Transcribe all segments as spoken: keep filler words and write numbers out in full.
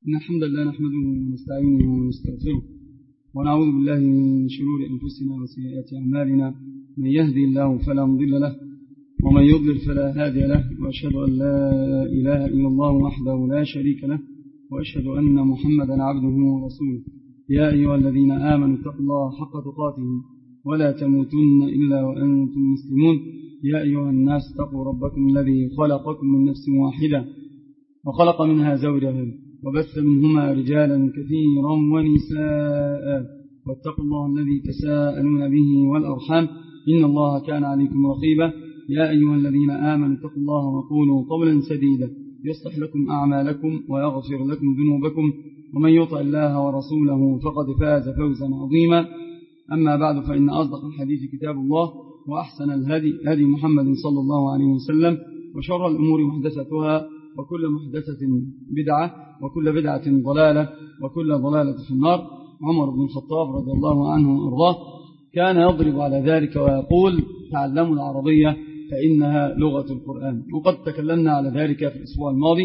إن الحمد لله نحمده ونستعينه ونستغفره ونعوذ بالله من شرور أنفسنا وسيئات أعمالنا. من يهدي الله فلا مضل له ومن يضلل فلا هادي له، وأشهد أن لا إله إلا الله وحده لا شريك له، وأشهد أن محمدا عبده ورسوله. يا أيها الذين آمنوا اتقوا الله حق تقاته ولا تموتن إلا وأنتم مسلمون. يا أيها الناس اتقوا ربكم الذي خلقكم من نفس واحدة وخلق منها زوجها وبث منهما رجالا كثيرا ونساء، واتقوا الله الذي تساءلون به والأرحام إن الله كان عليكم رقيبا. يا أيها الذين آمنوا اتقوا الله وقولوا قولا سديدا يصلح لكم أعمالكم ويغفر لكم ذنوبكم، ومن يطع الله ورسوله فقد فاز فوزا عظيما. أما بعد، فإن أصدق الحديث كتاب الله، وأحسن الهدي هدي محمد صلى الله عليه وسلم، وشر الأمور محدثتها، وكل محدثة بدعة، وكل بدعة ضلالة، وكل ضلالة في النار. عمر بن الخطاب رضي الله عنه وأرضاه كان يضرب على ذلك ويقول: تعلموا العربية فإنها لغة القرآن. وقد تكلمنا على ذلك في الأسبوع الماضي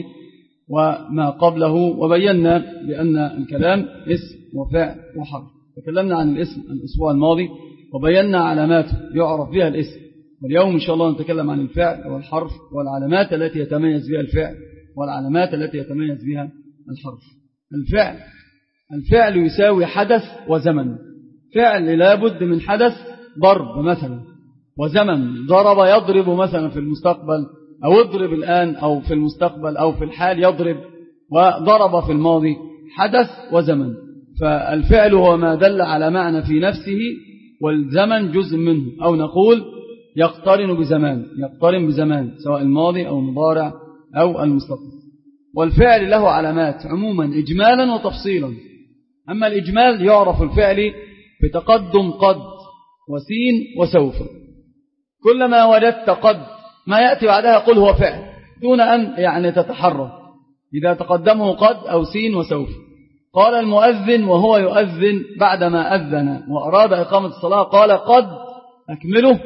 وما قبله، وبينا بأن الكلام اسم وفعل وحرف. تكلمنا عن الاسم الأسبوع الماضي وبينا علاماته يعرف بها الاسم، واليوم إن شاء الله نتكلم عن الفعل والحرف والعلامات التي يتميز بها الفعل والعلامات التي يتميز بها الحرف. الفعل الفعل يساوي حدث وزمن. فعل لابد من حدث، ضرب مثلا، وزمن ضرب يضرب مثلا في المستقبل، أو اضرب الآن، أو في المستقبل، أو في الحال يضرب، وضرب في الماضي. حدث وزمن. فالفعل هو ما دل على معنى في نفسه، والزمن جزء منه، أو نقول يقترن بزمان يقترن بزمان سواء الماضي أو المضارع أو المستقبل. والفعل له علامات عموما إجمالا وتفصيلا. أما الإجمال يعرف الفعل بتقدم قد وسين وسوف. كلما وجدت قد ما يأتي بعدها قل هو فعل، دون أن يعني تتحرك إذا تقدمه قد أو سين وسوف. قال المؤذن وهو يؤذن بعدما أذن وأراد إقامة الصلاة قال: قد أكمله،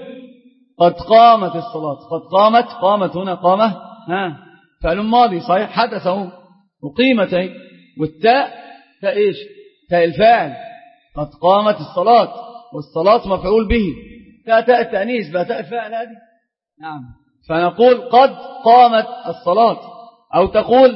قد قامت الصلاة. قد قامت، قامت هنا قامة ها فعل ماضي صحيح، حدثه وقيمته. والتاء تاء إيش؟ تاء الفاعل. قد قامت الصلاة، والصلاة مفعول به. تاء تاء التأنيث بقى تاء الفاعل هذه. نعم. فنقول قد قامت الصلاة، أو تقول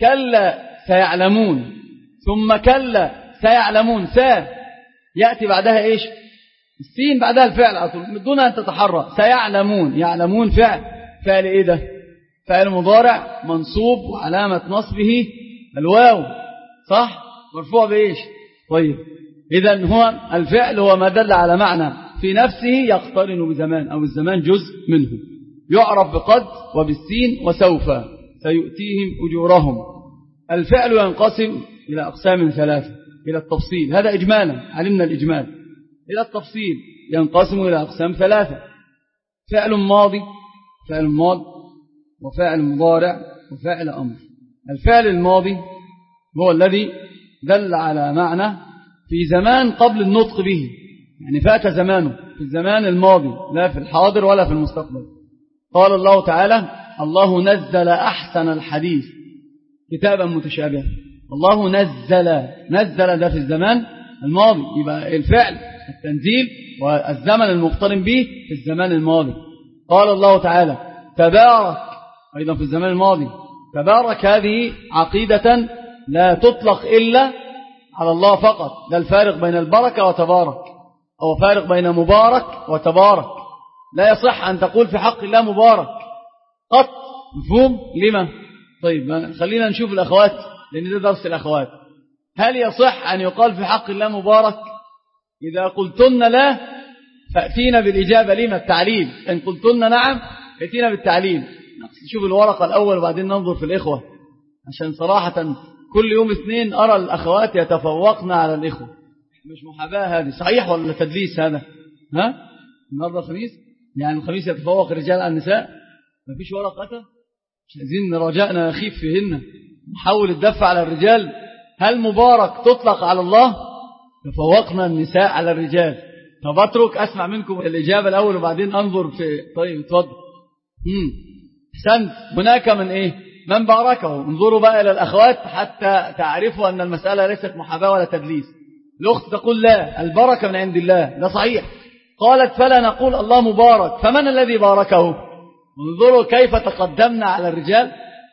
كلا سيعلمون، ثم كلا سيعلمون، سا يأتي بعدها إيش؟ السين بعدها الفعل على طول دون أن تتحرك. سيعلمون، يعلمون فعل. فعل إيه ده؟ فعل مضارع منصوب، وعلامة نصبه الواو، صح؟ مرفوع بإيش؟ طيب، إذن هو الفعل هو ما دل على معنى في نفسه يقترن بزمان، أو الزمان جزء منه. يعرف بقد وبالسين وسوف سيؤتيهم أجورهم. الفعل ينقسم إلى أقسام ثلاثة إلى التفصيل. هذا إجمالا، علمنا الإجمال. إلى التفصيل ينقسم إلى أقسام ثلاثة: فعل ماضي، فعل ماضي، وفعل مضارع، وفعل أمر. الفعل الماضي هو الذي دل على معنى في زمان قبل النطق به، يعني فات زمانه في الزمان الماضي، لا في الحاضر ولا في المستقبل. قال الله تعالى: الله نزل أحسن الحديث كتابا متشابها. الله نزل، نزل ده في الزمان الماضي، يبقى الفعل التنزيل والزمن المقترن به في الزمان الماضي. قال الله تعالى: تبارك، أيضا في الزمان الماضي. تبارك هذه عقيدة لا تطلق إلا على الله فقط. ده الفارق بين البركة وتبارك، أو فارق بين مبارك وتبارك. لا يصح أن تقول في حق الله مبارك قط. مفهوم؟ لما؟ طيب خلينا نشوف الأخوات، لأن ده درس الأخوات. هل يصح أن يقال في حق الله مبارك؟ إذا قلتن لا فأتينا بالإجابة. لما؟ التعليل. إن قلتن نعم فأتينا بالتعليل. نشوف الورقة الأول وبعدين ننظر في الإخوة، عشان صراحة كل يوم اثنين أرى الأخوات يتفوقن على الإخوة. مش محاباة هذه، صحيح ولا تدليس هذا؟ ها؟ النهارده الخميس، يعني الخميس يتفوق الرجال على النساء. ما فيش ورقة؟ مش عايزين رجاءنا يخيف فيهن، نحاول الدفع على الرجال. هل مبارك تطلق على الله؟ تفوقنا النساء على الرجال. طب اترك اسمع منكم الإجابة الأول وبعدين أنظر في. طيب اتفضل. امم احسنت. هناك من إيه؟ من باركه. انظروا بقى إلى الأخوات حتى تعرفوا أن المسألة ليست محاباة ولا تدليس. الأخت تقول لا، البركة من عند الله، ده صحيح. قالت فلا نقول الله مبارك، فمن الذي باركه؟ انظروا كيف تقدمنا على الرجال.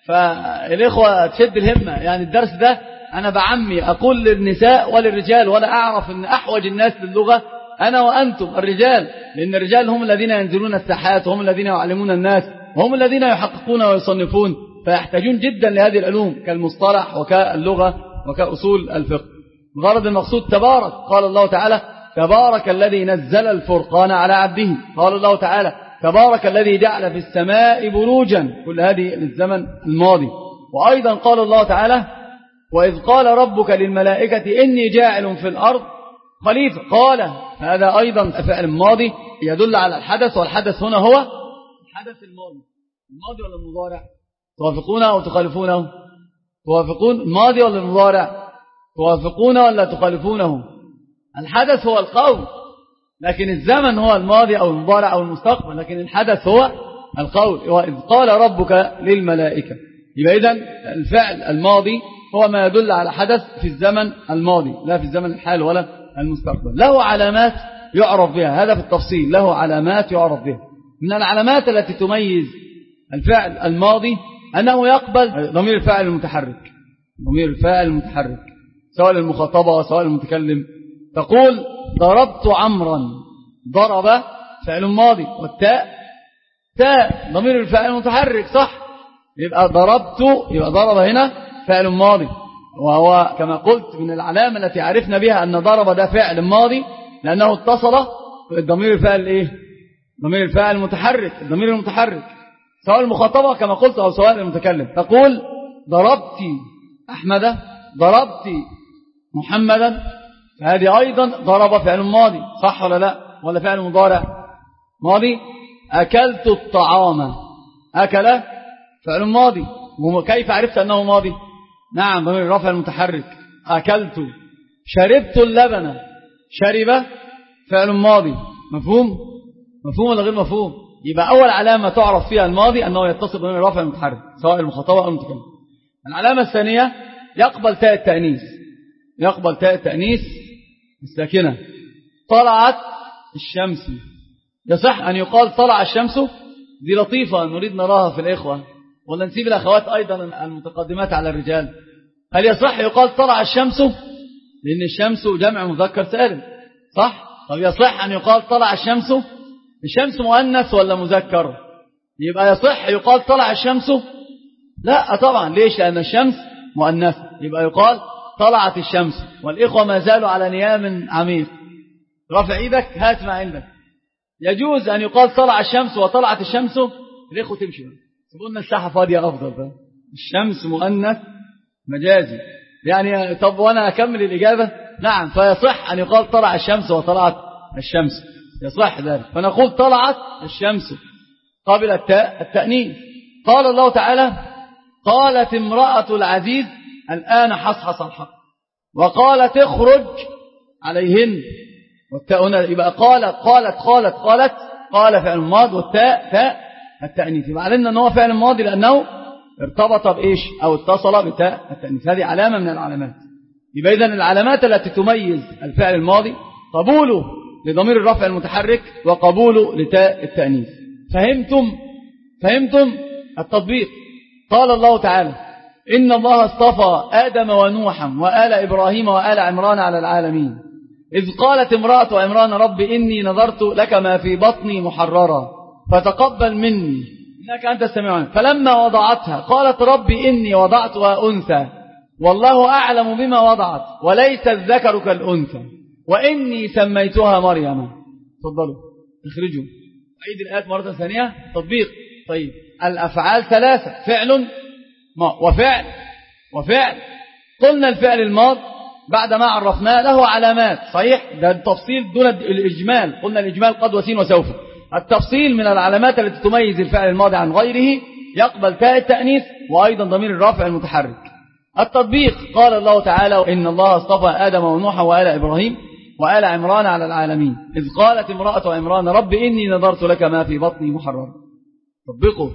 فالإخوة تشد الهمة، يعني الدرس ده أنا بعمي أقول للنساء وللرجال، ولا أعرف أن أحوج الناس للغة أنا وأنتم الرجال، لأن الرجال هم الذين ينزلون الساحات وهم الذين يعلمون الناس وهم الذين يحققون ويصنفون، فيحتاجون جدا لهذه العلوم كالمصطلح وكاللغة وكأصول الفقه. غرض المقصود تبارك. قال الله تعالى تبارك الذي نزل الفرقان على عبده. قال الله تعالى تبارك الذي جعل في السماء بروجا، كل هذه للزمن الماضي. وأيضا قال الله تعالى وإذ قال ربك للملائكة إني جاعل في الأرض خليفة. قال هذا أيضا فعل ماضي يدل على الحدث، والحدث هنا هو الحدث الماضي. الماضي ولا المضارع؟ توافقونه أو تخالفونه؟ توافقون الماضي ولا المضارع؟ توافقونه ولا تخالفونه؟ الحدث هو القول، لكن الزمن هو الماضي أو المضارع أو المستقبل، لكن الحدث هو القول. وإذ قال ربك للملائكة، يبقى إذن الفعل الماضي هو ما يدل على حدث في الزمن الماضي لا في الزمن الحال ولا المستقبل. له علامات يعرف بها، هذا في التفصيل، له علامات يعرف بها. من العلامات التي تميز الفعل الماضي أنه يقبل ضمير الفاعل المتحرك. ضمير الفاعل المتحرك سواء المخاطبة وسواء المتكلم. تقول ضربت عمرا، ضرب فعل ماضي، والتاء تاء ضمير الفاعل المتحرك، صح؟ يبقى ضربت، يبقى ضرب هنا فعل ماضي، وهو كما قلت من العلامة التي عرفنا بها أن ضرب ده فعل ماضي لأنه اتصل بالضمير الفاعل إيه؟ ضمير الفاعل المتحرك، الضمير المتحرك سواء المخاطبة كما قلت أو سواء المتكلم. تقول ضربت أحمد، ضربت محمدا، فهذه أيضا ضرب فعل ماضي، صح ولا لا؟ ولا فعل مضارع ماضي. أكلت الطعام، أكل فعل ماضي، وكيف عرفت أنه ماضي؟ نعم ضمير الرفع المتحرك أكلت. شربت اللبن، شرب فعل ماضي، مفهوم؟ مفهوم ولا غير مفهوم؟ يبقى أول علامة تعرف فيها الماضي أنه يتصل بضمير الرفع المتحرك سواء المخاطبة أو المتكلم. العلامة الثانية يقبل تاء التأنيث، يقبل تاء التأنيث الساكنة. طلعت الشمس، يصح أن يقال طلع الشمس؟ دي لطيفة نريد نراها في الإخوة، ولا نسيب الأخوات أيضا المتقدمات على الرجال. هل يصح يقال طلع الشمس؟ لأن الشمس جمع مذكر سالم، صح؟ طب يصح أن يقال طلع الشمس؟ الشمس مؤنث ولا مذكر؟ يبقى يصح يقال طلع الشمس؟ لا طبعا. ليش؟ لأن الشمس مؤنث، يبقى يقال طلعت الشمس. والإخوة ما زالوا على نيام عميق. رفع إيدك، هات ما عندك. يجوز أن يقال طلع الشمس وطلعت الشمس. الإخوة تمشي سيبونا الساحة فاضية أفضل بقى. الشمس مؤنث مجازي يعني. طب وأنا أكمل الإجابة؟ نعم، فيصح أن يقال طلع الشمس وطلعت الشمس، يصح ذلك. فنقول طلعت الشمس قبل التاء التأنيث. قال الله تعالى قالت امرأة العزيز الآن حصحص الحق، وقالت اخرج عليهن، والتاء هنا يبقى قال قالت قالت قالت قال فعل ماضي، والتاء تاء التأنيث. يبقى علمنا أنه فعل ماضي لأنه ارتبط بإيش أو اتصل بتاء التأنيث. هذه علامة من العلامات. يبقى إذن العلامات التي تميز الفعل الماضي قبوله لضمير الرفع المتحرك وقبوله لتاء التأنيث. فهمتم؟ فهمتم التطبيق؟ قال الله تعالى إن الله اصطفى آدم ونوحا وآل إبراهيم وآل عمران على العالمين إذ قالت امرأة عمران رب إني نظرت لك ما في بطني محررا فتقبل مني إنك أنت السميع العليم. فلما وضعتها قالت رب إني وضعتها أنثى والله أعلم بما وضعت وليس الذكر كالأنثى وإني سميتها مريم. تفضلوا اخرجوا. عيد الآيات مرة ثانية. تطبيق. طيب الأفعال ثلاثة، فعل وفعل وفعل. قلنا الفعل الماض بعد ما عرفناه له علامات، صحيح؟ ده التفصيل دون الإجمال. قلنا الإجمال قد وسين وسوف. التفصيل من العلامات التي تميز الفعل الماضي عن غيره يقبل تاء التأنيث وأيضا ضمير الرافع المتحرك. التطبيق قال الله تعالى إن الله اصطفى آدم ونوحا وآل إبراهيم وآل عمران على العالمين إذ قالت امرأة عمران رب إني نظرت لك ما في بطني محررا. طبقوا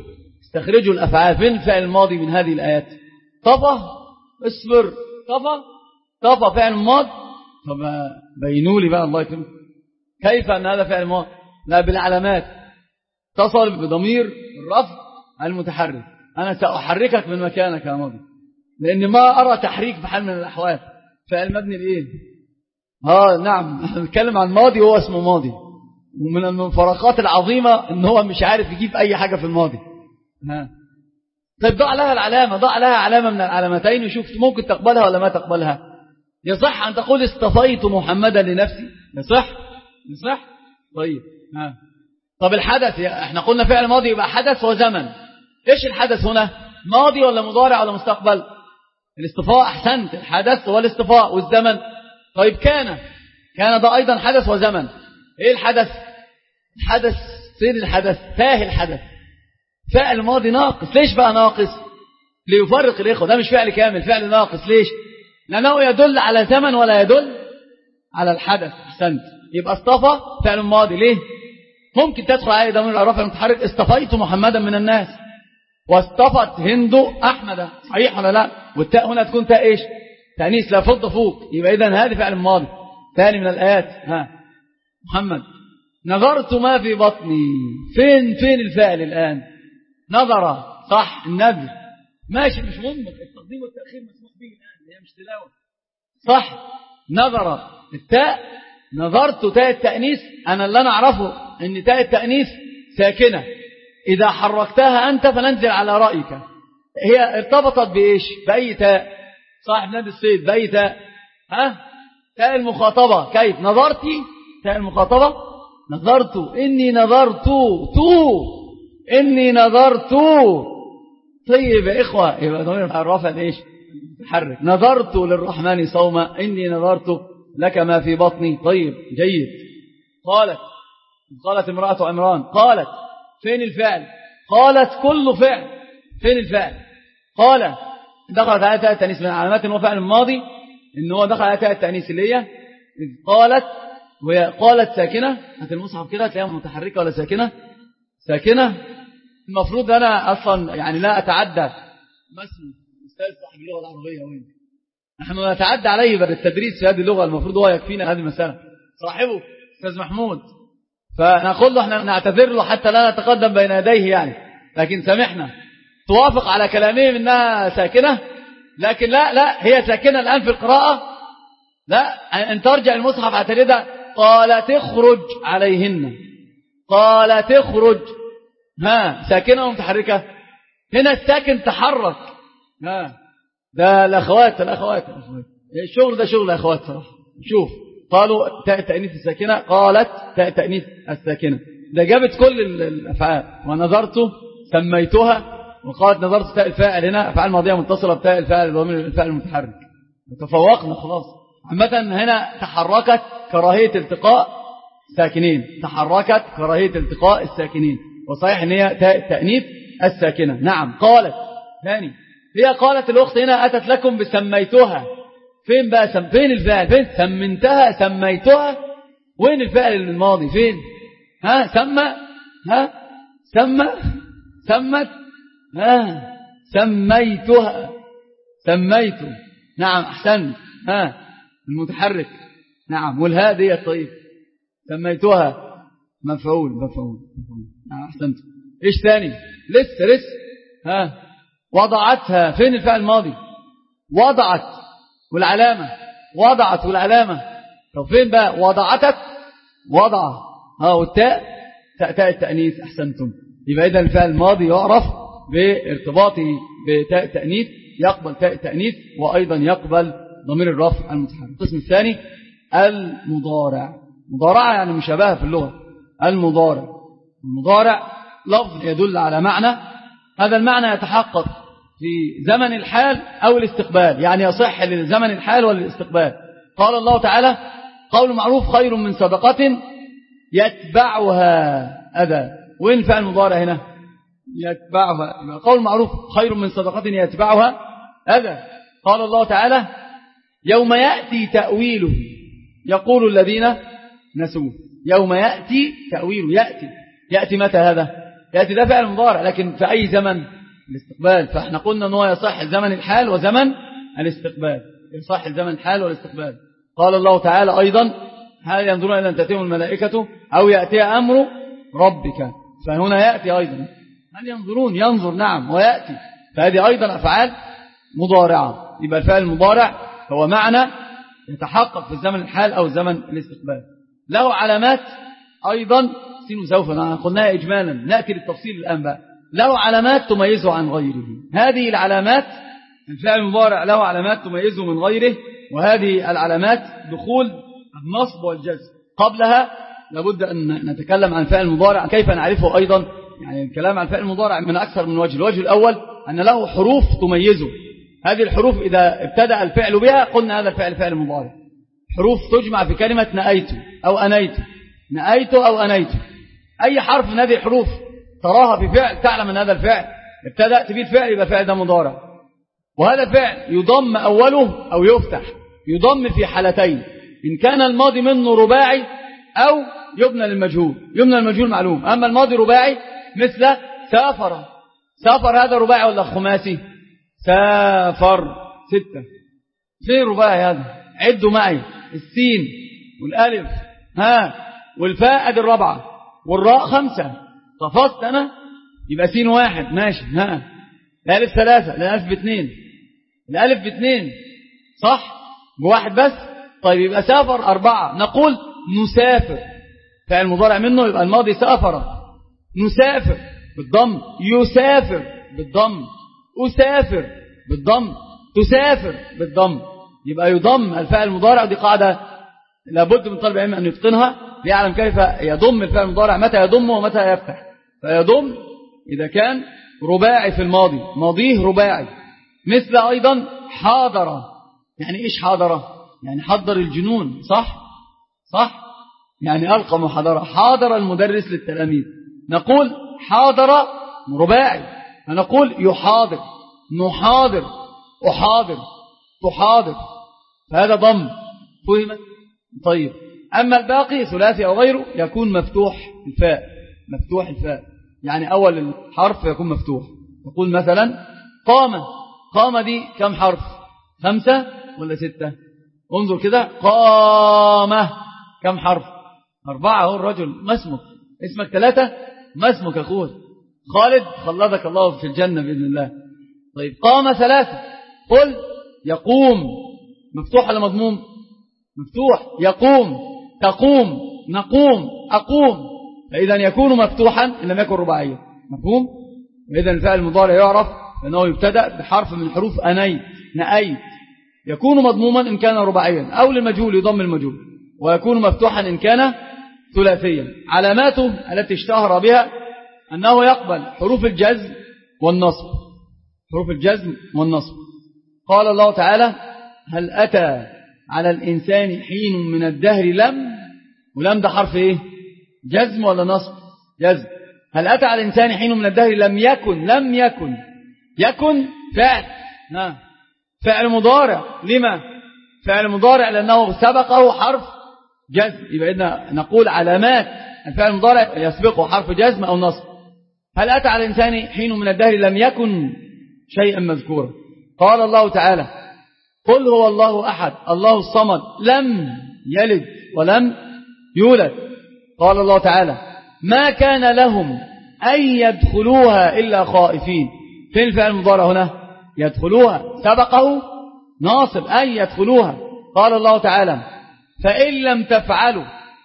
استخرجوا الأفعال. فين الفعل الماضي من هذه الآيات؟ طفى، اصبر، طفى طفى فعل ماضي. طب بينوا لي بقى الله يكرمك كيف أن هذا فعل ماضي؟ لا، بالعلامات. اتصل بضمير الرفع المتحرك. أنا سأحركك من مكانك يا ماضي، لأن ما أرى تحريك بحال من الأحوال. فعل مبني لإيه؟ آه نعم، نتكلم عن ماضي وهو اسمه ماضي. ومن المفارقات العظيمة إن هو مش عارف يجيب أي حاجة في الماضي. ها. طيب ضع لها العلامة، ضع لها علامة من العلامتين وشوف ممكن تقبلها ولا ما تقبلها. يصح أن تقول اصطفيت محمدا لنفسي؟ يصح؟ يصح؟ طيب ها. طب الحدث، احنا قلنا فعل ماضي يبقى حدث وزمن. ايش الحدث هنا؟ ماضي ولا مضارع ولا مستقبل؟ الاصطفاء. احسنت، الحدث والاصطفاء. والزمن طيب كان، كان ده ايضا حدث وزمن. ايه الحدث؟ الحدث فين الحدث؟ تاه الحدث. فعل ماضي ناقص. ليش بقى ناقص؟ ليفرق الاخوه، ده مش فعل كامل، فعل ناقص. ليش؟ لانه يدل على زمن ولا يدل على الحدث. احسنت، يبقى اصطفى فعل ماضي. ليه؟ ممكن تدخل عليه ضمير الرفع المتحرك، اصطفيت محمدا من الناس، واصطفت هند احمد. صحيح ولا لا؟ والتاء هنا تكون تاء ايش؟ تانيث لا فض فوق. يبقى اذا هذه فعل ماضي. ثاني من الايات ها محمد. نظرت ما في بطني. فين فين الفعل الان؟ نظر. صح، النذر ماشي، مش مهم. التقديم والتاخير مسموح به الان، هي مش تلاوه. صح، نظر. التاء نظرت تاء التانيث. انا اللي انا اعرفه ان تاء التانيث ساكنه، اذا حركتها انت فننزل على رايك. هي ارتبطت بايش؟ باي تاء؟ صاحب نادي الصيد باي تاء؟ ها؟ تاء المخاطبه. كيف نظرتي؟ تاء المخاطبه. نظرت، اني نظرت تو، اني نظرت. طيب يا اخوه، يبقى ضمير الرفع ايش؟ متحرك. نظرت للرحمن صوما، اني نظرت لك ما في بطني. طيب جيد. قالت، قالت امرأة عمران. قالت، فين الفعل؟ قالت كل فعل. فين الفعل؟ قال دخلت على تاء التأنيث. من علامات انه فعل ماضي ان هو دخل على تاء التأنيث اللي هي قالت. وهي قالت ساكنة. هات المصحف كده تلاقيها متحركة ولا ساكنة؟ ساكنة. المفروض انا اصلا يعني لا اتعدى. مسلم استاذ صاحب اللغة العربية وين؟ نحن نتعدى عليه بالتدريس في هذه اللغة. المفروض هو يكفينا هذه المسألة. صاحبه استاذ محمود. فنقول له احنا نعتذر له حتى لا نتقدم بين يديه يعني، لكن سامحنا. توافق على كلامهم انها ساكنة، لكن لا لا هي ساكنة الآن في القراءة. لا، ان ترجع المصحف هتجدها قالت اخرج عليهن. قالت اخرج. ها، ساكنة ومتحركة. هنا الساكن تحرك. ها، ده الاخوات الاخوات الشغل ده شغل اخوات صراحة. شوف، قالوا تاء التأنيث الساكنة، قالت تاء التأنيث الساكنة. ده جابت كل الأفعال. ونظرت سميتها، وقالت نظرت تاء الفاعل. هنا أفعال ماضية متصلة بتاء الفاعل ضمير الفاعل المتحرك. تفوقنا خلاص. عامة هنا تحركت كراهية التقاء ساكنين. تحركت كراهية التقاء الساكنين. وصحيح ان هي تاء التأنيث الساكنة. نعم. قالت ثاني، هي قالت الأخت هنا أتت لكم بسميتها. فين بقى سم... فين الفعل؟ فين سمنتها؟ سميتها. وين الفعل الماضي؟ فين؟ ها، سمى. ها، سمى. سمت. ها، سميتها. سميت. نعم احسنت. ها، المتحرك. نعم. والهاء دي طيب. سميتها مفعول. مفعول. نعم احسنت. ايش ثاني؟ لسه لسه. ها، وضعتها. فين الفعل الماضي؟ وضعت والعلامة. وضعت والعلامة. طب فين بقى؟ وضعتك. وضع. ها، والتاء تاء تاء التأنيث. أحسنتم. يبقى إذا الفعل الماضي يعرف بارتباطه بتاء التأنيث، يقبل تاء التأنيث وأيضا يقبل ضمير الرفع المتحرك. القسم الثاني المضارع. مضارعة يعني مشابهة في اللغة. المضارع. المضارع لفظ يدل على معنى، هذا المعنى يتحقق في زمن الحال أو الاستقبال، يعني يصح لزمن الحال وللاستقبال. قال الله تعالى قول معروف خير من صدقة يتبعها أذى. وين فعل المضارع هنا؟ يتبعها. قول معروف خير من صدقة يتبعها أذى. قال الله تعالى يوم يأتي تأويله يقول الذين نسوه. يوم يأتي تأويله. يأتي. يأتي متى هذا؟ يأتي ده فعل مضارع، لكن في أي زمن؟ الاستقبال. فاحنا قلنا أنه يصح زمن الحال وزمن الاستقبال، يصح زمن الحال والاستقبال. قال الله تعالى أيضا هل ينظرون إلى أن تأتيهم الملائكة أو يأتي أمر ربك، فهنا يأتي أيضا هل ينظرون، ينظر نعم ويأتي، فهذه أيضا أفعال مضارعة. يبقى الفعل المضارع هو معنى يتحقق في الزمن الحال أو زمن الاستقبال. له علامات أيضا سين وسوف قلناها إجمالا، نأتي للتفصيل الآن بقى. له علامات تميزه عن غيره. هذه العلامات الفعل المضارع له علامات تميزه من غيره، وهذه العلامات دخول النصب والجزم. قبلها لابد أن نتكلم عن الفعل المضارع كيف نعرفه أيضا. يعني الكلام عن الفعل المضارع من أكثر من وجه. الوجه الأول أن له حروف تميزه. هذه الحروف إذا ابتدأ الفعل بها قلنا هذا الفعل فعل مضارع. حروف تجمع في كلمة نأيت أو أنيت، نأيت أو أنيت. أي حرف من هذه الحروف تراها في فعل تعلم أن هذا الفعل ابتدأت به الفعل، يبقى فعل ده مضارع. وهذا الفعل يضم أوله أو يفتح. يضم في حالتين، إن كان الماضي منه رباعي أو يبنى للمجهول. يبنى للمجهول معلوم. أما الماضي رباعي مثل سافر. سافر هذا رباعي ولا خماسي؟ سافر ستة. فين رباعي هذا؟ عدوا معي، السين والألف ها والفاء ادي الرابعة والراء خمسة. قفزت أنا يبقى سين واحد ماشي. ها الألف ثلاثة، الألف باثنين، الألف باثنين صح بواحد بس. طيب يبقى سافر أربعة. نقول نسافر فعل مضارع منه، يبقى الماضي سافر. نسافر بالضم، يسافر بالضم، أسافر بالضم، تسافر بالضم. يبقى يضم الفعل المضارع. دي قاعدة لابد من طالب العلم أن يتقنها ليعلم كيف يضم الفعل المضارع، متى يضم ومتى يفتح. فيضم إذا كان رباعي في الماضي، ماضيه رباعي. مثل أيضا حاضر. يعني إيش حاضر؟ يعني حضر الجنون صح صح، يعني ألقى محاضرة. حاضر المدرس للتلاميذ. نقول حاضر رباعي، فنقول يحاضر، نحاضر، أحاضر، تحاضر. فهذا ضم. فهمت؟ طيب أما الباقي ثلاثي أو غيره يكون مفتوح الفاء. مفتوح الفاء يعني أول الحرف يكون مفتوح. نقول مثلا قام. قام دي كم حرف؟ خمسة ولا ستة؟ انظر كده. قام كم حرف؟ أربعة. هو الرجل. ما اسمك؟ اسمك ثلاثة. ما اسمك أخوه؟ خالد. خلدك الله في الجنة بإذن الله. طيب قام ثلاثة. قل يقوم. مفتوح ولا مضموم؟ مفتوح. يقوم، تقوم، نقوم، أقوم. فإذا يكون مفتوحا إن لم يكن رباعيا. مفهوم؟ إذن الفعل المضارع يعرف أنه يبتدأ بحرف من حروف أنيت، نأيت. يكون مضموما إن كان رباعيا أو للمجهول يضم المجهول، ويكون مفتوحا إن كان ثلاثيا. علاماته التي اشتهر بها أنه يقبل حروف الجزم والنصب. حروف الجزم والنصب. قال الله تعالى هل أتى على الإنسان حين من الدهر لم. ولم ده حرف إيه؟ جزم ولا نصب؟ جزم. هل أتى على الإنسان حين من الدهر لم يكن. لم يكن. يكن فعل ها فعل مضارع. لما فعل مضارع؟ لأنه سبقه حرف جزم. يبقى إذن نقول علامات الفعل المضارع يسبقه حرف جزم أو نصب. هل أتى على الإنسان حين من الدهر لم يكن شيئا مذكورا. قال الله تعالى قل هو الله أحد الله الصمد لم يلد ولم يولد. قال الله تعالى ما كان لهم أن يدخلوها إلا خائفين. فين الفعل المضارع هنا؟ يدخلوها. سبقه ناصب أن يدخلوها. قال الله تعالى فإن لم تفعلوا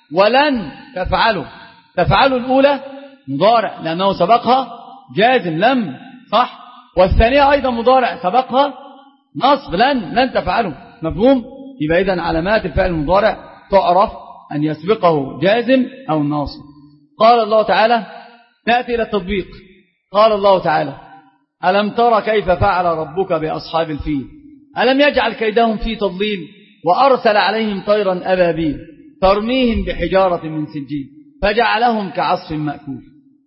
ولن تفعلوا. تفعلوا الأولى مضارع لأنه سبقها جازم لم صح، والثانية أيضا مضارع سبقها نصب لن لن تفعلوا. مفهوم؟ يبقى إذن علامات الفعل المضارع تعرف أن يسبقه جازم أو ناصب. قال الله تعالى نأتي إلى التطبيق. قال الله تعالى ألم ترى كيف فعل ربك بأصحاب الفيل ألم يجعل كيدهم في تضليل وأرسل عليهم طيرا أبابيل ترميهم بحجارة من سجيل فجعلهم كعصف مأكول.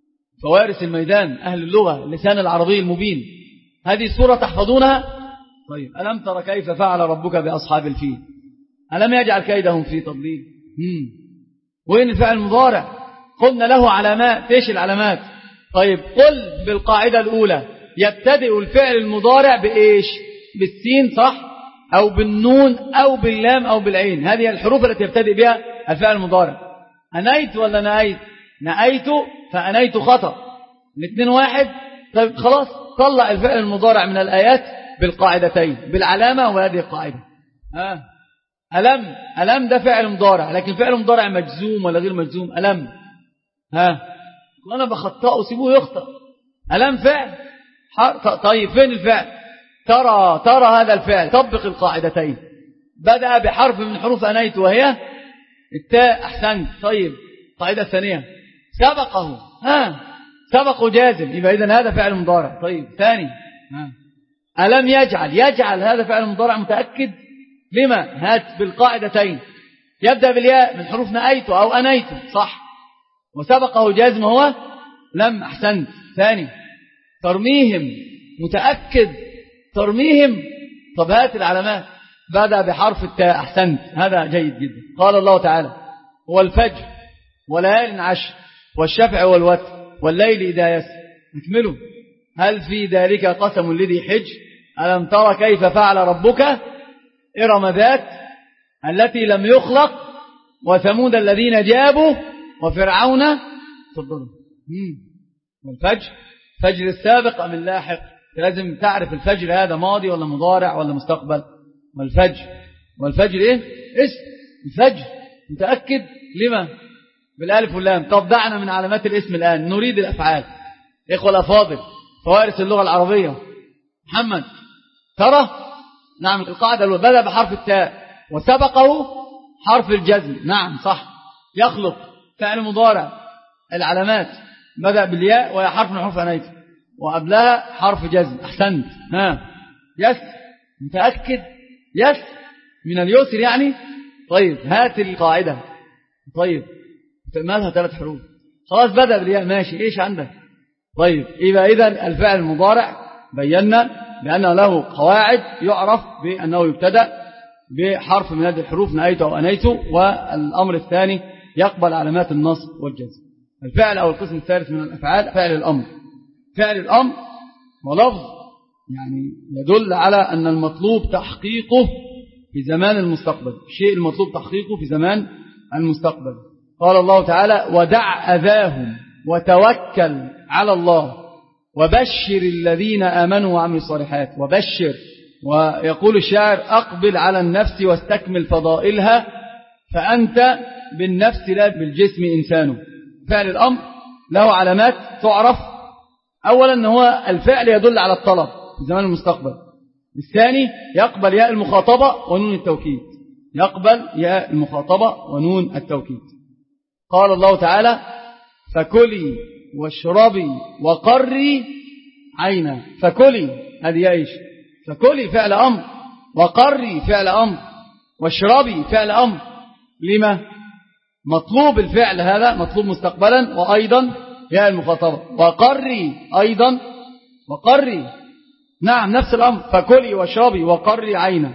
فوارث الميدان أهل اللغة اللسان العربي المبين، هذه السورة تحفظونها. طيب ألم ترى كيف فعل ربك بأصحاب الفيل ألم يجعل كيدهم في تضليل. مم. وين الفعل المضارع؟ قلنا له علامات. ايش العلامات؟ طيب قل بالقاعدة الأولى يبتدئ الفعل المضارع بإيش؟ بالسين صح؟ أو بالنون أو باللام أو بالعين. هذه الحروف التي يبتدئ بها الفعل المضارع. أنيت ولا نأيت؟ نأيت فأنيت خطأ، الاثنين واحد. طيب خلاص طلع الفعل المضارع من الآيات بالقاعدتين، بالعلامة وهذه القاعدة. آه. ألم ألم ده فعل مضارع، لكن فعل مضارع مجزوم ولا غير مجزوم؟ ألم. ها وأنا بخطأه سيبوه يخطأ. ألم فعل. طيب فين الفعل؟ ترى ترى هذا الفعل. طبق القاعدتين. بدأ بحرف من حروف أنيت وهي التاء. أحسنت. طيب القاعدة الثانية سبقه. ها سبقه جازم، يبقى إذن هذا فعل مضارع. طيب ثاني ها. ألم يجعل. يجعل هذا فعل مضارع متأكد. لما؟ هات بالقاعدتين. يبدأ بالياء من حروف نأيت أو أنيت صح، وسبقه جازم هو لم. أحسنت. ثاني ترميهم. متأكد ترميهم. طب هات العلامات. بدأ بحرف التاء. أحسنت، هذا جيد جدا. قال الله تعالى هو الفجر وليال عشر والشفع والوتر والليل إذا يسر. نكمله. هل في ذلك قسم لذي حجر ألم ترى كيف فعل ربك إرم ذات التي لم يخلق وثمود الذين جابوا وفرعون. تفضلوا. والفجر فجر السابق أم اللاحق؟ لازم تعرف الفجر هذا ماضي ولا مضارع ولا مستقبل. والفجر والفجر إيه؟ اسم الفجر. متأكد. لما؟ بالالف واللام. طب دعنا من علامات الاسم الآن، نريد الأفعال. إخوة الأفاضل فوارس اللغة العربية، محمد ترى. نعم القاعدة الأولى بدأ بحرف التاء وسبقه حرف الجزم. نعم صح. يخلق فعل مضارع. العلامات بدأ بالياء وهي حرف من حروف أنيت وقبلها حرف جزم. أحسنت. ها يس. متأكد. يس من اليسر يعني. طيب هات القاعدة. طيب مالها ثلاث حروف. خلاص بدأ بالياء ماشي. إيش عندك؟ طيب يبقى إذن الفعل المضارع بينا بأنه له قواعد، يعرف بأنه يبتدأ بحرف من هذه الحروف نأيت أو أنيت. والأمر الثاني يقبل علامات النصب والجزم. الفعل أو القسم الثالث من الأفعال فعل الأمر. فعل الأمر ولفظ يعني يدل على أن المطلوب تحقيقه في زمان المستقبل. الشيء المطلوب تحقيقه في زمان المستقبل. قال الله تعالى ودع أذاهم وتوكل على الله وبشر الذين آمنوا وعملوا الصالحات. وبشر. ويقول الشاعر أقبل على النفس واستكمل فضائلها فأنت بالنفس لا بالجسم إنسان. فعل الأمر له علامات تعرف. أولا أنه هو الفعل يدل على الطلب في زمان المستقبل. الثاني يقبل ياء المخاطبة ونون التوكيد. يقبل ياء المخاطبة ونون التوكيد. قال الله تعالى فكلي واشربي وقري عينا. فكلي هذه ايش؟ فكلي فعل أمر، وقري فعل أمر، واشربي فعل أمر. لما؟ مطلوب الفعل هذا مطلوب مستقبلا، وأيضا يا المخاطبة. وقري أيضا. وقري نعم نفس الأمر. فكلي واشربي وقري عينا.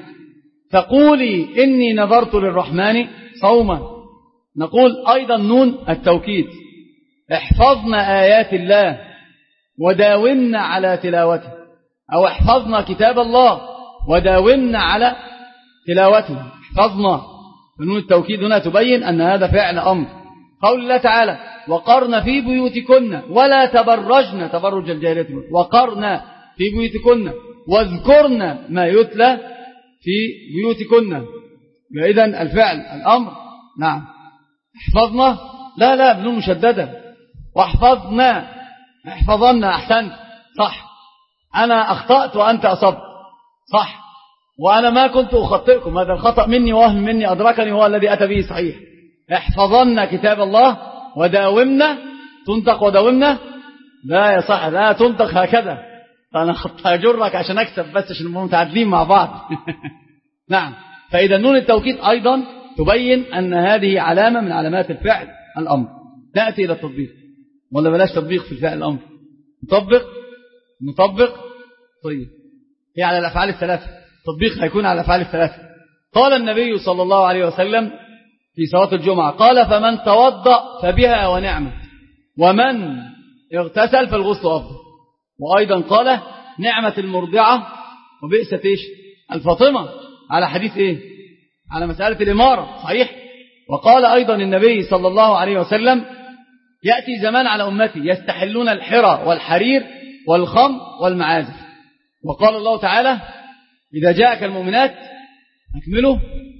فقولي إني نذرت للرحمن صوما. نقول أيضا نون التوكيد. احفظنا آيات الله وداومنا على تلاوته، أو احفظنا كتاب الله وداومنا على تلاوته. احفظنا. نون التوكيد هنا تبين أن هذا فعل أمر. قول الله تعالى وقرن في بيوتكن ولا تبرجن تبرج الجاهلية. وقرن في بيوتكن واذكرن ما يتلى في بيوتكن. إذن الفعل الأمر. نعم. احفظنا لا لا بنون مشددة. واحفظنا احفظنا. أحسنت صح. أنا أخطأت وأنت أصبت صح، وأنا ما كنت أخطئكم. هذا الخطأ مني وهم مني أدركني هو الذي أتى به صحيح. احفظنا كتاب الله وداومنا. تنطق وداومنا لا يا صح، لا تنطق هكذا. فأنا هجرك عشان أكسب بس عشان نبقى متعادلين مع بعض. نعم. فإذا نون التوكيد أيضا تبين أن هذه علامة من علامات الفعل الأمر. نأتي إلى التطبيق. ولا بلاش تطبيق في الفعل الأمر. نطبق نطبق. طيب هي على الأفعال الثلاثة. تطبيق هيكون على الأفعال الثلاثة. قال النبي صلى الله عليه وسلم في صلاة الجمعة قال فمن توضأ فبها ونعمة ومن اغتسل فالغسل أفضل. وأيضا قال نعمة المرضعة وبئست إيش الفاطمة، على حديث إيه على مسألة الإمارة صحيح. وقال أيضا النبي صلى الله عليه وسلم يأتي زمان على أمتي يستحلون الحرى والحرير والخمر والمعازف. وقال الله تعالى إذا جاءك المؤمنات أكملوا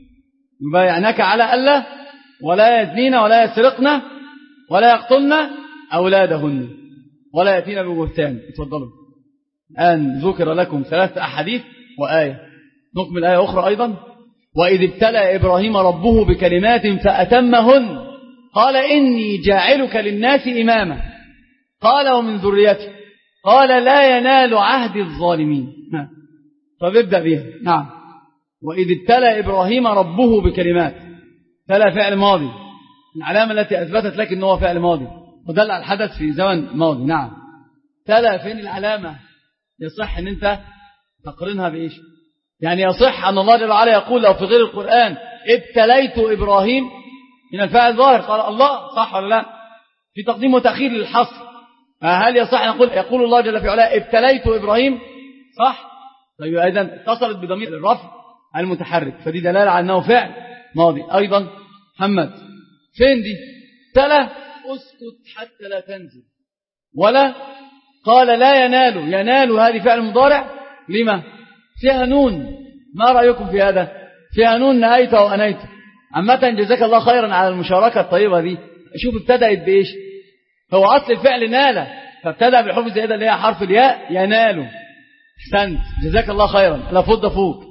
يبايعنك على ألا ولا يزنين ولا يسرقن ولا يقتلن أولادهن ولا يأتين ببهتان. اتفضلوا. الآن ذكر لكم ثلاثة أحاديث وآية، نكمل آية أخرى أيضا. وإذ ابتلى إبراهيم ربه بكلمات فأتمهن قال إني جاعلك للناس إماما قال ومن ذريتي قال لا ينال عهد الظالمين. فبيبدأ بها. نعم. وإذ ابتلى إبراهيم ربه بكلمات، تلا فعل ماضي، العلامة التي أثبتت لك أنه فعل ماضي ودل على الحدث في زمن ماضي. نعم. تلا فين العلامة؟ يصح أن أنت تقرنها بإيش؟ يعني يصح أن الله جل وعلا يقول لو في غير القرآن ابتليت إبراهيم من الفاعل ظاهر قال الله، صح ولا لا؟ في تقديم وتأخير للحصر. هل يصح أن نقول يقول الله جل في علاه ابتليت إبراهيم؟ صح. طيب أيضا اتصلت بضمير الرفع المتحرك، فدي دلالة على أنه فعل ماضي. أيضا محمد فين دي؟ تلا اسكت حتى لا تنزل. ولا قال لا ينال، ينال هذه فعل مضارع لما؟ فيها نون. ما رأيكم في هذا؟ فيها نون نأيت أو أنيت. عامة جزاك الله خيرا على المشاركة الطيبة دي. شوف ابتدأت بإيش؟ هو أصل الفعل نال، فابتدأ بالحروف الزائدة اللي هي حرف الياء ينال. احسنت جزاك الله خيرا. لا فض فوق.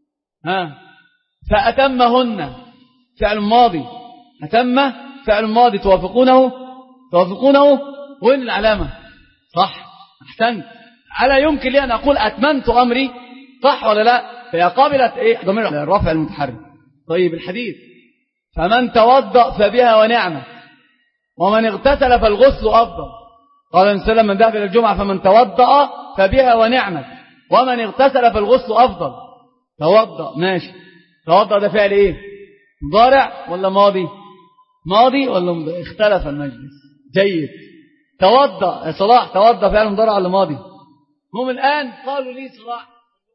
ها فأتمهن فعل ماضي، أتم فعل ماضي توافقونه توافقونه وين العلامة؟ صح احسنت. على يمكن لي أن أقول أتممت أمري، صح ولا لا؟ فهي قابلت إيه ضمير الرفع المتحرك. طيب الحديث فمن توضأ فبها ونعمة ومن اغتسل فالغسل أفضل. قال النبي صلى الله عليه وسلم من ذهب إلى الجمعة فمن توضأ فبها ونعمة ومن اغتسل فالغسل أفضل. توضأ ماشي، توضأ ده فعل إيه؟ مضارع ولا ماضي؟ ماضي ولا مضارع؟ اختلف المجلس. جيد. توضأ يا صلاح، توضأ فعل مضارع ولا ماضي؟ هم الآن قالوا لي صلاح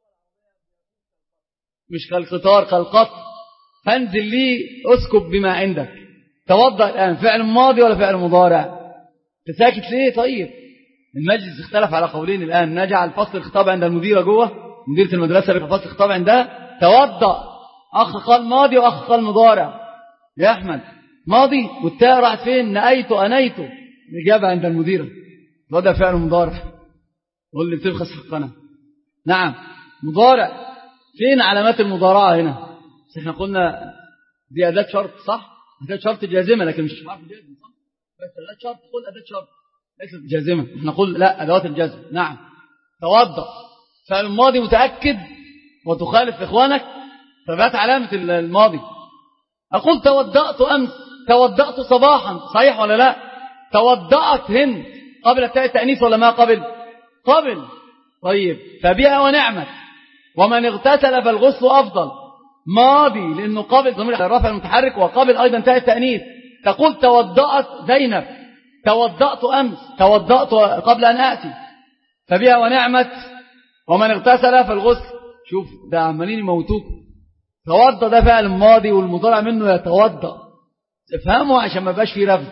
مش كالقطار كالقطر، فانزل لي اسكب بما عندك. توضأ الآن فعل ماضي ولا فعل مضارع؟ تساكت ليه؟ طيب المجلس اختلف على قولين الآن. نجعل فصل الخطاب عند المديرة جوه، مديرة المدرسة اللي فصل الخطاب عندها توضأ، أخ قال ماضي وأخ قال مضارع. يا أحمد ماضي والتاء راحت فين؟ نأيت أنيت. الإجابة عند المديرة وده فعل مضارع. قول لي بتبخس حقنا. نعم مضارع. فين علامات المضارعة هنا؟ بس احنا قلنا دي أداة شرط، صح؟ أداة شرط جازمة لكن مش حرف جازم، صح؟ بس أداة شرط قل أداة شرط ليست جازمة. احنا نقول لا أدوات الجزم. نعم. توضأ فعل الماضي متأكد وتخالف إخوانك فبات علامة الماضي. أقول توضأت أمس، توضأت صباحا، صحيح ولا لا؟ توضأت هند قبل التاء التأنيث ولا ما قبل؟ قبل. طيب فبها ونعمت ومن اغتسل فالغسل أفضل. ماضي لأنه قبل ضمير الرفع المتحرك وقبل أيضا تاء التأنيث. تقول توضأت زينب، توضأت أمس، توضأت قبل أن آتي. فبها ونعمت ومن اغتسل فالغسل. شوف ده عمالين يموتوك. توضأ ده فعل ماضي والمضارع منه يتوضأ. افهموا عشان ما بقاش فيه رفض.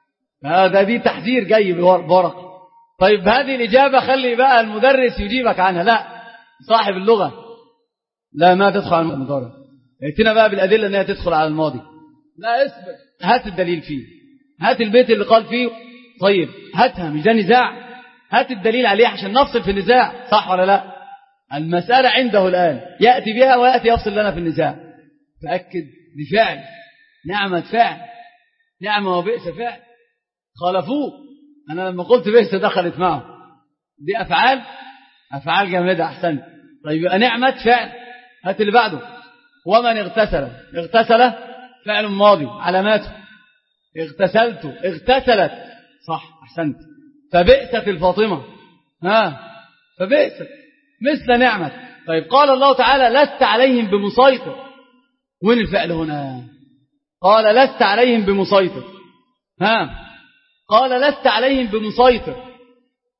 هذا دي تحذير جاي بورق. طيب هذه الإجابة خلي بقى المدرس يجيبك عنها. لا صاحب اللغة لا ما تدخل على المضارع. ائتنا بقى بالأدلة أنها تدخل على الماضي. لا اثبت، هات الدليل فيه، هات البيت اللي قال فيه. طيب هاتها، مش ده نزاع؟ هات الدليل عليه عشان نفصل في النزاع، صح ولا لا؟ المسألة عنده الآن يأتي بها ويأتي يفصل لنا في النزاع. تأكد دي فعل، نعمة فعل، نعمة وبئس فعل. خالفوه. أنا لما قلت بئس دخلت معه. دي أفعال، أفعال جامدة. أحسن. طيب نعمة فعل. هات اللي بعده. ومن اغتسل، اغتسل فعل ماضي علاماته اغتسلت، اغتسلت، صح أحسنت. فبئست الفاطمة، ها فبئست مثل نعمة. طيب قال الله تعالى لست عليهم بمسيطر. وين الفعل هنا؟ قال لست عليهم بمسيطر. ها قال لست عليهم بمسيطر.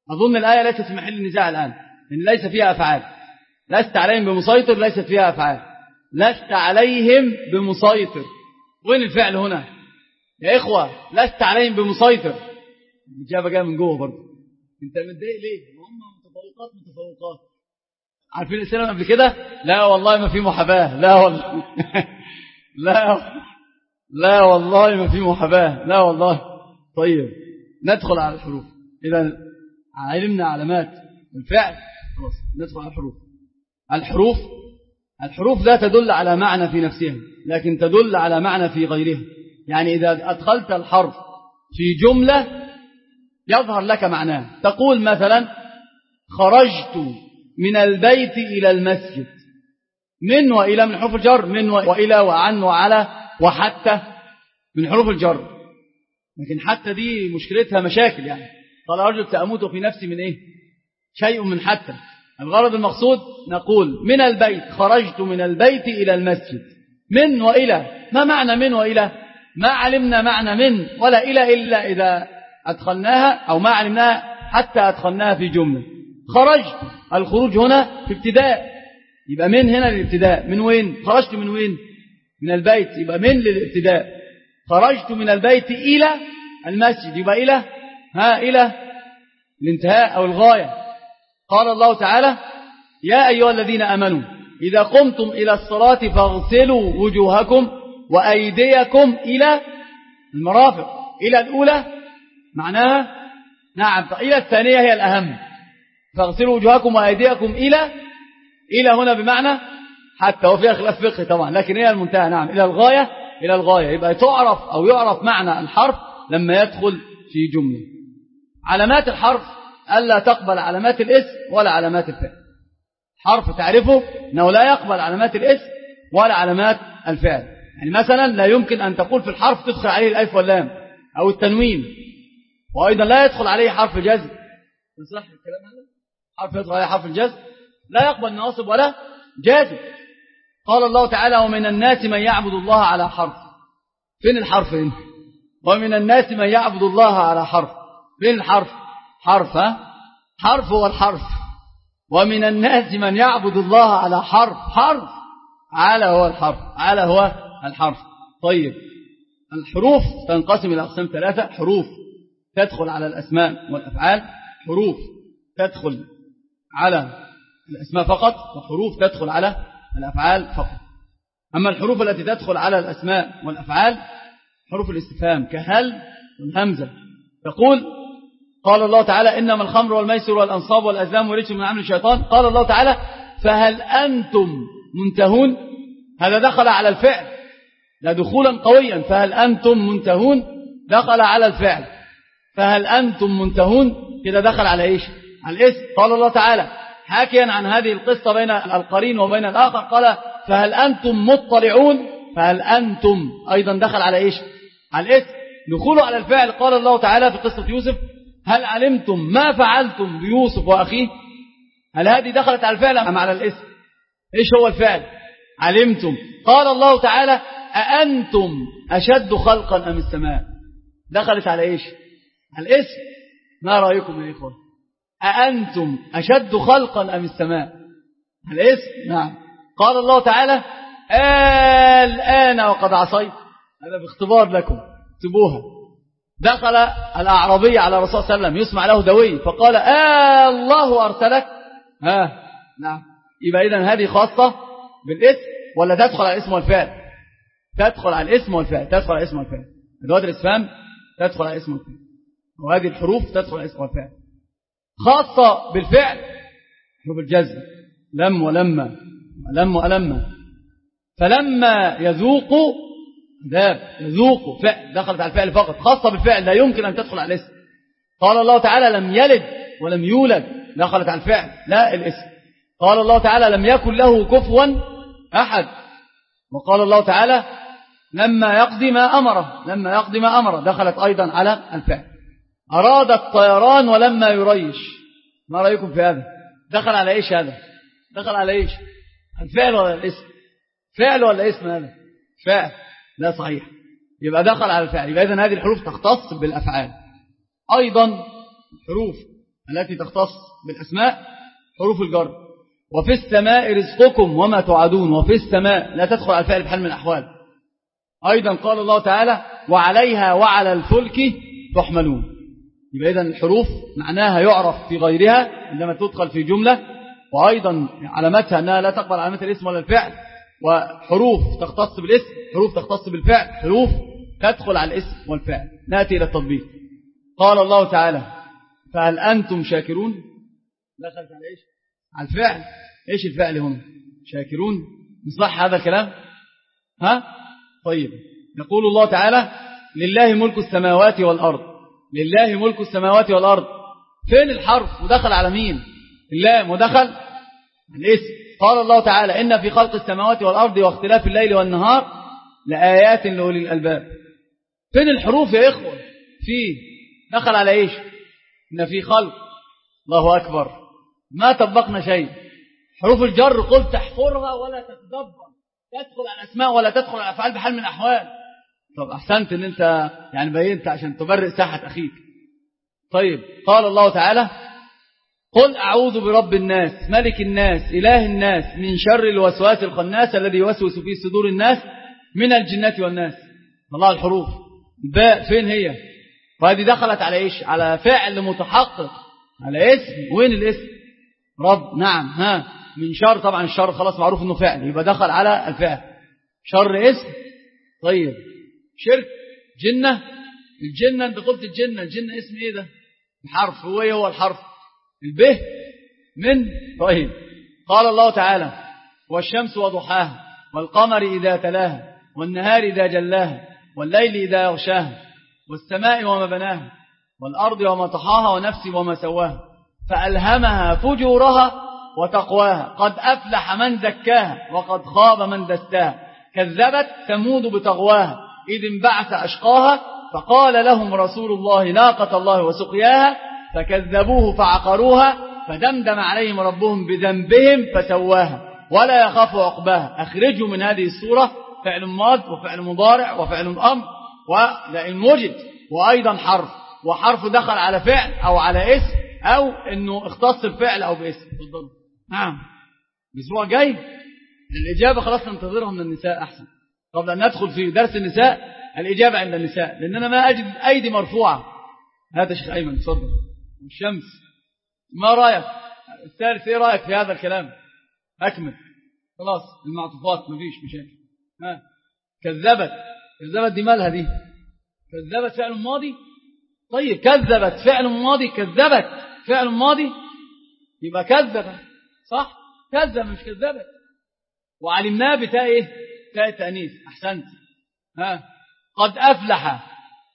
أظن الآية ليست في محل النزاع الآن، إن ليس فيها أفعال. لست عليهم بمسيطر، ليست فيها أفعال. لست عليهم بمسيطر، وين الفعل هنا يا إخوة؟ لست عليهم بمسيطر. الإجابة جاية من جوه برضه. أنت متضايق ليه؟ هم متفوقات متفوقات. عارفين الإسلام قبل كده؟ لا والله ما في محاباة. لا والله لا لا والله ما في محاباة. لا والله. طيب ندخل على الحروف. إذا علمنا علامات الفعل، خلاص ندخل على الحروف. الحروف الحروف لا تدل على معنى في نفسها، لكن تدل على معنى في غيرها. يعني إذا أدخلت الحرف في جملة يظهر لك معناه. تقول مثلا خرجت من البيت إلى المسجد. من وإلى من حروف الجر، من وإلى وعن وعلى وحتى من حروف الجر. لكن حتى دي مشكلتها مشاكل. يعني قال رجل سأموت في نفسي من إيه؟ شيء من حتى. الغرض المقصود نقول من البيت، خرجت من البيت إلى المسجد. من وإلى، ما معنى من وإلى؟ ما علمنا معنى من ولا إلى إلا إذا أدخلناها، أو ما علمناها حتى أدخلناها في جملة. خرجت، الخروج هنا في ابتداء، يبقى من هنا للابتداء. من وين؟ خرجت من وين؟ من البيت، يبقى من للابتداء. خرجت من البيت إلى المسجد، يبقى إلى ها إلى الانتهاء أو الغاية. قال الله تعالى يا أيها الذين آمنوا إذا قمتم إلى الصلاة فاغسلوا وجوهكم وأيديكم إلى المرافق. إلى الأولى معناها نعم، إلى الثانية هي الأهم. فاغسلوا وجوهكم وأيديكم إلى إلى هنا بمعنى حتى، وفيها خلاف فقهي طبعا، لكن هي المنتهى. نعم، إلى الغاية، إلى الغاية. يبقى تعرف أو يعرف معنى الحرف لما يدخل في جملة. علامات الحرف ألا تقبل علامات الاسم ولا علامات الفعل. حرف تعرفه أنه لا يقبل علامات الاسم ولا علامات الفعل. يعني مثلا لا يمكن أن تقول في الحرف تدخل عليه الألف واللام أو التنوين، وأيضا لا يدخل عليه حرف جزم. صح الكلام هذا؟ حرف يدخل عليه حرف الجزم لا يقبل ناصب ولا جازم. قال الله تعالى ومن الناس من يعبد الله على حرف. فين الحرف هنا؟ ومن الناس من يعبد الله على حرف. فين الحرف؟ حرف، ها؟ حرف هو الحرف. ومن الناس من يعبد الله على حرف. حرف على هو الحرف، على هو الحرف. طيب الحروف تنقسم إلى أقسام ثلاثة. حروف تدخل على الأسماء والأفعال، حروف تدخل على الأسماء فقط، وحروف تدخل على الأفعال فقط. أما الحروف التي تدخل على الأسماء والأفعال حروف الاستفهام كهل والهمزة. تقول قال الله تعالى إنما الخمر والميسر والأنصاب والأزلام ورجس من عمل الشيطان. قال الله تعالى فهل أنتم منتهون. هذا دخل على الفعل، لا دخولا قويا. فهل أنتم منتهون دخل على الفعل. فهل أنتم منتهون كده دخل على إيش؟ على الاسم. قال الله تعالى حاكيا عن هذه القصة بين القرين وبين الآخر قال فهل أنتم مطلعون. فهل أنتم أيضا دخل على إيش؟ على الاسم. دخوله على الفعل. قال الله تعالى في قصة يوسف هل علمتم ما فعلتم بيوسف وأخيه. هل هذه دخلت على الفعل أم على الاسم؟ إيش هو الفعل؟ علمتم. قال الله تعالى أأنتم أشد خلقا أم السماء. دخلت على إيش؟ على الاسم. ما رأيكم يا إخوة؟ أأنتم أشد خلقا أم السماء. على الاسم. نعم. قال الله تعالى الآن وقد عصيت. هذا باختبار لكم، اكتبوها. دخل الأعرابي على الرسول صلى الله عليه وسلم يسمع له دوي فقال آه الله أرسلك. ها نعم. يبقى إذن هذه خاصة بالاسم ولا تدخل على الاسم والفعل؟ تدخل على الاسم والفعل. تدخل على الاسم والفعل. أدوات الاستفهام تدخل على الاسم والفعل، وهذه الحروف تدخل على الاسم والفعل. خاصة بالفعل حروف الجزم لم ولما ولم ولما. فلما يذوقوا ذاب يذوقوا فعل دخلت على الفعل فقط. خاصة بالفعل لا يمكن أن تدخل على الاسم. قال الله تعالى لم يلد ولم يولد دخلت على الفعل لا الاسم. قال الله تعالى لم يكن له كفوا أحد. وقال الله تعالى لما يقضي ما أمره. لما يقضي ما أمره دخلت أيضا على الفعل. أراد الطيران ولما يريش. ما رأيكم في هذا؟ دخل على إيش هذا؟ دخل على إيش؟ الفعل ولا الاسم؟ فعل ولا اسم هذا؟ فعل. لا صحيح. يبقى دخل على الفعل. يبقى إذن هذه الحروف تختص بالأفعال. أيضا الحروف التي تختص بالأسماء حروف الجر. وفي السماء رزقكم وما توعدون، وفي السماء لا تدخل على الفعل بحال من الأحوال. أيضا قال الله تعالى وعليها وعلى الفلك تحملون. يبقى إذن الحروف معناها يعرف في غيرها عندما تدخل في جملة، وأيضا علامتها أنها لا تقبل علامة الاسم ولا الفعل. وحروف تختص بالاسم، حروف تختص بالفعل، حروف تدخل على الاسم والفعل. نأتي إلى التطبيق. قال الله تعالى فهل أنتم شاكرون؟ دخلت على إيش؟ على الفعل. إيش الفعل هنا؟ شاكرون. نصح هذا الكلام؟ ها؟ طيب، يقول الله تعالى لله ملك السماوات والأرض. لله ملك السماوات والأرض. فين الحرف ودخل على مين؟ اللام ودخل الاسم. قال الله تعالى إن في خلق السماوات والأرض واختلاف الليل والنهار لآيات لأولي الألباب. فين الحروف يا إخوة؟ في دخل على إيش؟ إن في خلق. الله أكبر، ما طبقنا شيء. حروف الجر قلت تحفرها ولا تتدبر، تدخل على الأسماء ولا تدخل على الأفعال بحال من الأحوال. طب أحسنت إن أنت يعني بينت عشان تبرئ ساحة أخيك. طيب، قال الله تعالى قل أعوذ برب الناس ملك الناس إله الناس من شر الوسواس الخناس الذي يوسوس في صدور الناس من الجنة والناس. الله الحروف. الباء فين هي؟ وهذه دخلت على إيش؟ على فعل متحقق، على اسم. وين الاسم؟ رب. نعم. ها من شر، طبعا الشر خلاص معروف انه فعل، يبقى دخل على الفعل. شر اسم. طيب، شرك جنة. الجنة انت قلت الجنة، الجنة اسم ايه ده؟ الحرف. هو ايه هو الحرف؟ البه من. طيب، قال الله تعالى والشمس وضحاها والقمر إذا تلاها والنهار إذا جلاها والليل إذا يغشاها والسماء وما بناها والأرض وما طحاها ونفس وما سواها فألهمها فجورها وتقواها قد أفلح من زكاها وقد خاب من دساها كذبت ثمود بتغواها إذ انبعث أشقاها فقال لهم رسول الله ناقة الله وسقياها فكذبوه فعقروها فدمدم عليهم ربهم بذنبهم فسواها ولا يخاف عقباها. أخرجوا من هذه السورة فعل ماض وفعل مضارع وفعل أمر ولئن وجد، وأيضا حرف، وحرف دخل على فعل أو على اسم أو أنه اختص بفعل أو باسم. تفضل. نعم. الأسبوع جاي الإجابة خلاص ننتظرها من النساء أحسن، قبل أن ندخل في درس النساء. الإجابة عند النساء، لأننا ما أجد أيدي مرفوعة. هذا شيخ أيمن تفضل. والشمس ما رأيك؟ الثالث إيه رأيك في هذا الكلام؟ أكمل. خلاص المعطوفات مفيش مشاكل. ها كذبت. كذبت دي مالها دي؟ كذبت فعل ماضي. طيب، كذبت فعل ماضي، كذبت فعل ماضي، يبقى كذبت صح؟ كذب مش كذبت. وعلمناه بتاء ايه؟ تاء التأنيث. أحسنت. ها قد أفلح.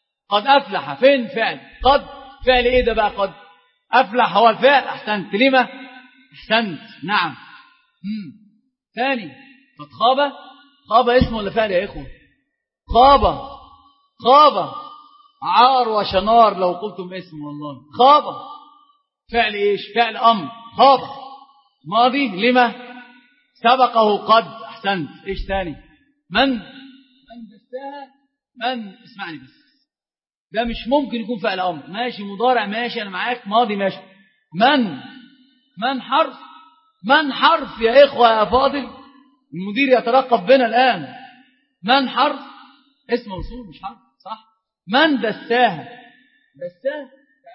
قد أفلح فين فعل؟ قد فعل ايه ده بقى؟ قد أفلح هو الفعل. أحسنت. لما؟ أحسنت. نعم. مم. ثاني قد خاب. خاب اسم ولا فعل يا إخوة؟ خاب. خاب عار وشنار لو قلتم اسم. والله خاب فعل ايش؟ فعل أمر. خاب ماضي. لما؟ سبقه قد. أحسنت. ايش ثاني؟ من. من دساها. من. اسمعني بس، ده مش ممكن يكون فعل أمر. ماشي مضارع ماشي أنا معاك، ماضي ماشي. من. من حرف. من حرف يا إخوة يا فاضل. المدير يترقب بنا الآن. من حرف اسم موصول مش حرف صح. من دساها. دساها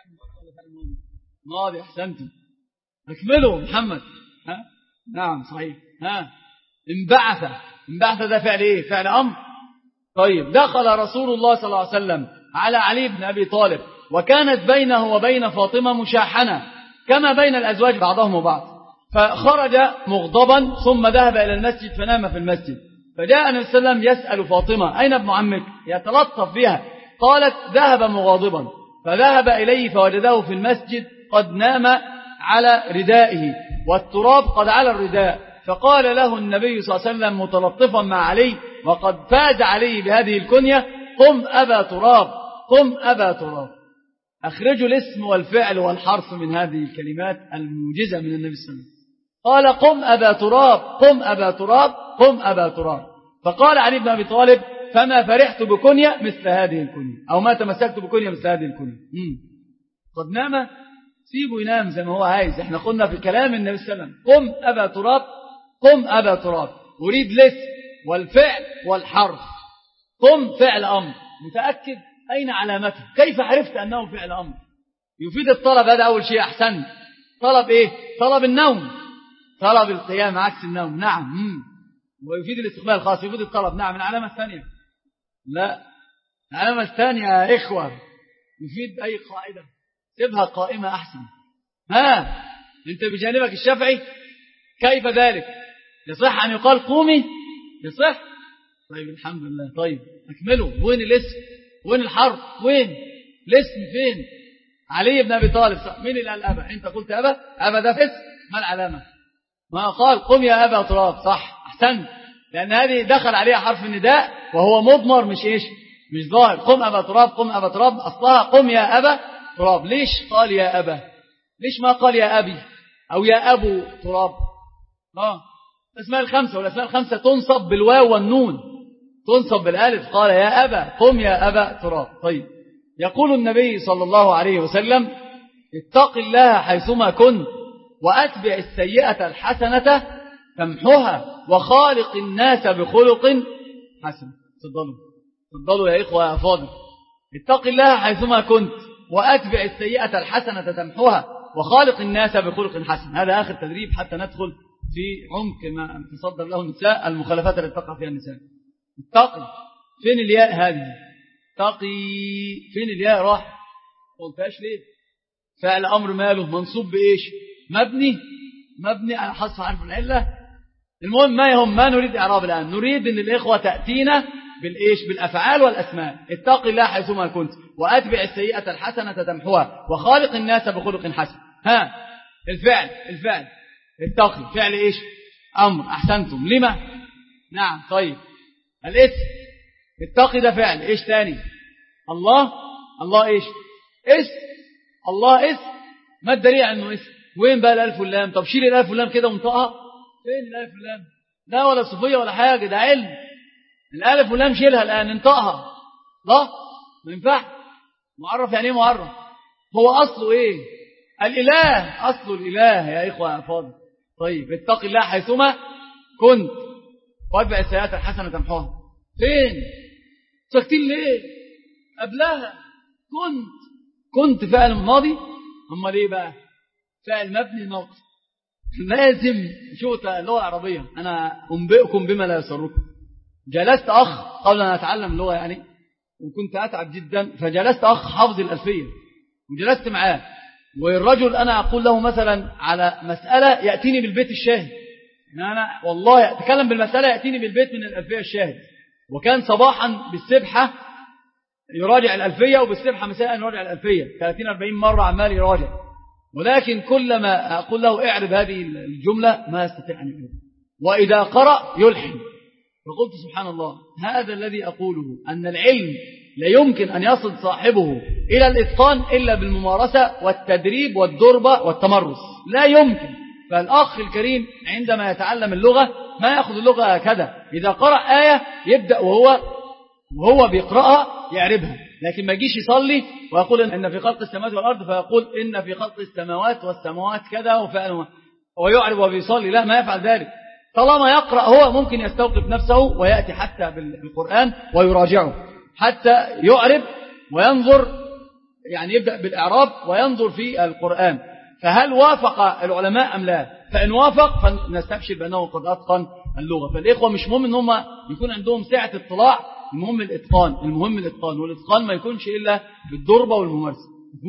ماضي. أحسنتم. اكملوا محمد. ها نعم صحيح. ها انبعث. انبعث ده فعل ايه؟ فعل أمر. طيب، دخل رسول الله صلى الله عليه وسلم على علي بن أبي طالب وكانت بينه وبين فاطمة مشاحنة كما بين الأزواج بعضهم وبعض، فخرج مغضبا ثم ذهب إلى المسجد فنام في المسجد. فجاء النبي صلى الله عليه وسلم يسأل فاطمة أين ابن عمك؟ يتلطف بها. قالت ذهب مغاضبا. فذهب إليه فوجده في المسجد قد نام على ردائه والتراب قد على الرداء. فقال له النبي صلى الله عليه وسلم متلطفا مع علي وقد فاز عليه بهذه الكنية قم أبا تراب. قم أبا تراب. أخرجوا الاسم والفعل والحرف من هذه الكلمات الموجزة من النبي صلى الله عليه وسلم. قال قم أبا تراب. قم أبا تراب. قم أبا تراب. فقال علي بن أبي طالب فما فرحت بكنية مثل هذه الكنية، أو ما تمسكت بكنية مثل هذه الكنية. مم. قد نام سيبه ينام زي ما هو عايز. احنا قلنا في كلام النبي صلى الله عليه وسلم قم أبا تراب، قم أبا تراب، أريد الاسم والفعل والحرف. قم فعل أمر، متأكد أين علامته؟ كيف عرفت أنه فعل أمر؟ يفيد الطلب، هذا أول شيء. أحسن. طلب إيه؟ طلب النوم، طلب القيام عكس النوم. نعم. مم. ويفيد الاستقبال الخاص، يفيد الطلب. نعم. العلامة الثانية، لا، العلامة الثانية يا إخوة يفيد أي قاعدة، سيبها قائمة أحسن. ها، أنت بجانبك الشافعي، كيف ذلك؟ يصح أن يقال قومي؟ يصح؟ طيب الحمد لله. طيب أكمله. وين الاسم؟ وين الحرف؟ وين الاسم؟ فين؟ علي بن أبي طالب. مين اللي قال أبا؟ أنت قلت أبا؟ أبا ده في اسم، ما العلامة؟ ما قال قم يا أبا تراب. صح، أحسن، لأن هذه دخل عليها حرف النداء وهو مضمر، مش إيش؟ مش ظاهر. قم أبا تراب، قم أبا تراب، أصلها قم يا أبا تراب. ليش قال يا أبا؟ ليش ما قال يا أبي أو يا أبو تراب؟ آه الأسماء الخمسة، والأسماء الخمسة تنصب بالواو والنون، تنصب بالالف. قال يا أبا، قم يا أبا تراب. طيب، يقول النبي صلى الله عليه وسلم اتق الله حيثما كنت وأتبع السيئة الحسنة تمحها وخالق الناس بخلق حسن. تفضلوا تفضلوا يا إخوة يا فاضل. اتق الله حيثما كنت وأتبع السيئة الحسنة تمحها وخالق الناس بخلق حسن. هذا آخر تدريب حتى ندخل في عمق ما تصدر له النساء، المخالفات التي تقع فيها النساء. اتقي، فين الياء هذه؟ اتقي، فين الياء؟ راح قلتهاش ليه؟ فعل أمر ماله منصوب بإيش؟ مبني، مبني على حذف حرف العلة. المهم ما يهم، ما نريد إعراب الآن، نريد أن الإخوة تأتينا بالإيش؟ بالأفعال والأسماء. اتق الله حيثما كنت وأتبع السيئة الحسنة تمحوها وخالق الناس بخلق حسن. ها، الفعل، الفعل اتقي فعل إيش؟ أمر. أحسنتم. لما؟ نعم. طيب، الاسم اتقي ده فعل. إيش تاني؟ الله، الله إيش؟ اسم. الله اسم. ما الدليل أنه اسم؟ وين بقى الألف واللام؟ طب شيل الألف واللام كده وانطقها. فين الألف واللام؟ لا ولا صفية ولا حاجة، ده علم. الألف واللام شيلها الآن، انطقها. لا، ما ينفع. معرف يعني ايه معرف؟ هو أصله ايه؟ الإله، أصله الإله يا إخوة يا فاضل. طيب، اتق الله حيثما كنت واتبع السيئات الحسنة تمحوها. فين؟ ساكتين ليه؟ قبلها كنت، كنت فعل ماضي. أما ليه بقى؟ فعل مبني ناقص. لازم شو اللغة العربية. أنا أنبئكم بما لا يسركم. جلست أخ قبل أن أتعلم اللغة يعني، وكنت أتعب جدا، فجلست أخ حافظ الألفية وجلست معاه، والرجل أنا أقول له مثلا على مسألة يأتيني بالبيت الشاهد، يعني أنا والله أتكلم بالمسألة يأتيني بالبيت من الألفية الشاهد. وكان صباحا بالسبحة يراجع الألفية، وبالسبحة مساء يراجع الألفية ثلاثين أربعين مرة عمال يراجع، ولكن كلما أقول له اعرب هذه الجملة ما يستطيع أن يعرب، وإذا قرأ يلحن. فقلت سبحان الله، هذا الذي أقوله، أن العلم لا يمكن أن يصل صاحبه إلى الإتقان إلا بالممارسة والتدريب والدربة والتمرس، لا يمكن. فالأخ الكريم عندما يتعلم اللغة ما يأخذ اللغة هكذا، إذا قرأ آية يبدأ وهو وهو بيقرأها يعربها، لكن ما يجيش يصلي ويقول إن في خلق السماوات والأرض فيقول إن في خلق السماوات والسماوات كذا وفعل ويعرب وبيصلي، لا، ما يفعل ذلك. طالما يقرأ هو ممكن يستوقف نفسه ويأتي حتى بالقرآن ويراجعه حتى يعرب وينظر، يعني يبدأ بالإعراب وينظر في القرآن، فهل وافق العلماء أم لا؟ فإن وافق فنستبشر بأنه قد أتقن اللغة. فالإخوة مش مهم أن هم يكون عندهم سعة اطلاع، المهم الإتقان، المهم الإتقان، والإتقان ما يكونش إلا بالضربة والممارسة.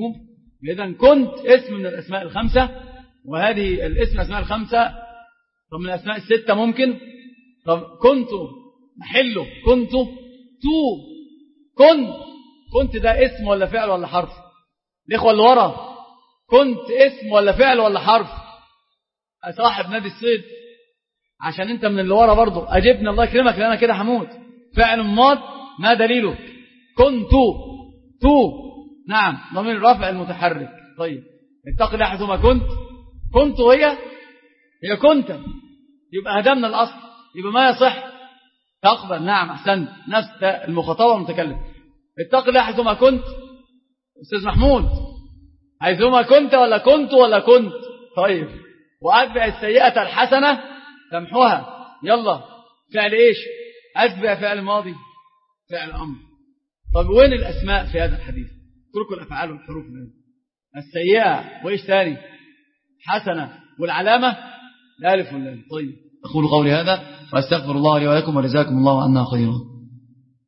إذن كنت اسم من الأسماء الخمسة، وهذه الاسم أسماء الخمسة. طب من الأسماء الستة ممكن، طب كنت محله، كنت تو، كنت كنت ده اسم ولا فعل ولا حرف؟ الإخوة اللي ورا، كنت اسم ولا فعل ولا حرف؟ صاحب نادي الصيد، عشان انت من اللي ورا برضو أجبني الله يكرمك لأنا كده حمود. فعل ماض، ما دليله؟ كنت تو، نعم، ضمير رفع المتحرك. طيب، اتق الله حيثما كنت، كنت هي هي كنت، يبقى هدمنا الأصل، يبقى ما يصح تقبل. نعم، أحسنت، نفس المخاطبة والمتكلم. اتق الله حيثما كنت. أستاذ محمود، حيثما كنت ولا كنت ولا كنت. طيب وأتبع السيئة الحسنة تمحوها. يلا فعل إيش؟ أتبع فعل ماضي فعل أمر. طب وين الأسماء في هذا الحديث؟ اتركوا الأفعال والحروف الآن. السيئة وإيش ثاني؟ حسنة والعلامة الألف واللام. طيب أقول قولي هذا وأستغفر الله لي ولكم وجزاكم الله عنا خيرا.